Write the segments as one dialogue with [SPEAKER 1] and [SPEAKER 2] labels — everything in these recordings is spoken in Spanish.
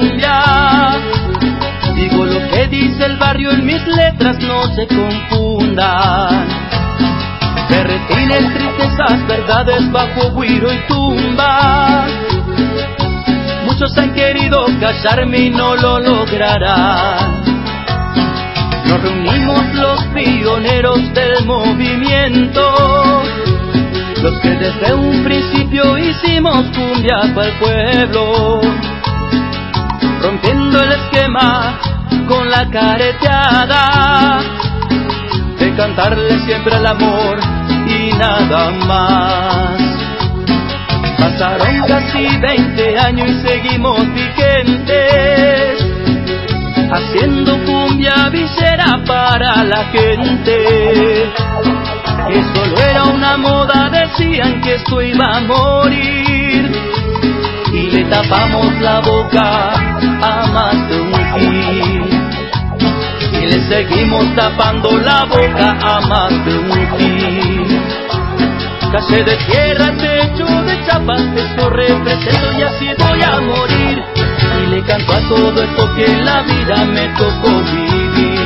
[SPEAKER 1] cumbia. Digo lo que dice el barrio en mis letras, no se confundan. Berretines, tristezas, verdades bajo güiro y tumba. Muchos han querido callarme y no lo lograrán. Nos reunimos los pioneros del movimiento, los que desde un principio hicimos cumbia para el pueblo, rompiendo el esquema con la careteada de cantarle siempre al amor y nada más. Pasaron casi 20 años y seguimos vigentes, haciendo cumbia villera para la gente. Que solo era una moda, decían que esto iba a morir, y le tapamos la boca a más de un gil, y le seguimos tapando la boca a más de un gil. Calle de tierra, techo de chapa, esto represento y así voy a morir, y le canto a todo esto que en la vida me tocó vivir.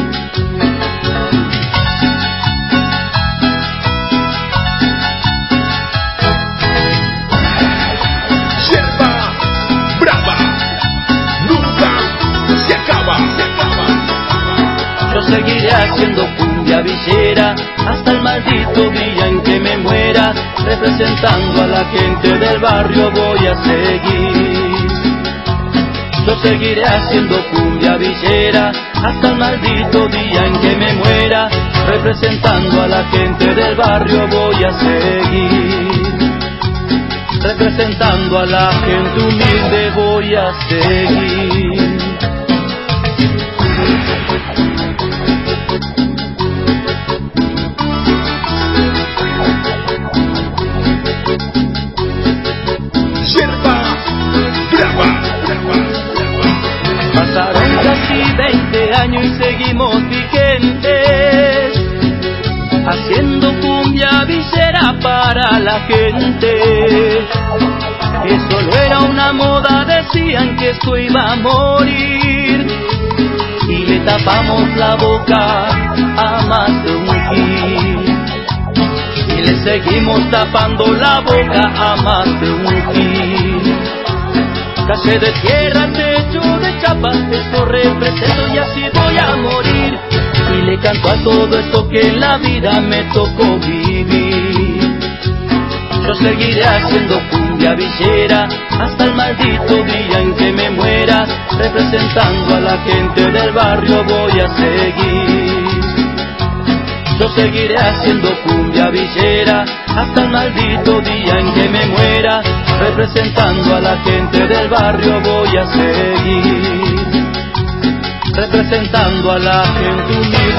[SPEAKER 2] Sierva brava, nunca se acaba.
[SPEAKER 1] Yo seguiré haciendo cumbia villera hasta el maldito día en que me muera, representando a la gente del barrio voy a seguir. Yo seguiré haciendo cumbia villera hasta el maldito día en que me muera, representando a la gente del barrio voy a seguir. Representando a la gente humilde voy a seguir. Pasaron casi 20 años y seguimos vigentes, haciendo cumbia villera para la gente. Que solo era una moda, decían que esto iba a morir, y le tapamos la boca a más de un gil, y le seguimos tapando la boca a más de un gil. Calle de tierra, techo de chapa, esto represento y así voy a morir, y le canto a todo esto que en la vida me tocó vivir. Yo seguiré haciendo cumbia villera hasta el maldito día en que me muera, representando a la gente del barrio voy a seguir. Yo seguiré haciendo cumbia villera hasta el maldito día en que me muera, representando a la gente del barrio voy a seguir. Representando a la gente humilde